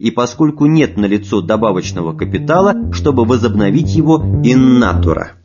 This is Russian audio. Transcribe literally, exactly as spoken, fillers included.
и поскольку нет налицо добавочного капитала, чтобы возобновить его in natura.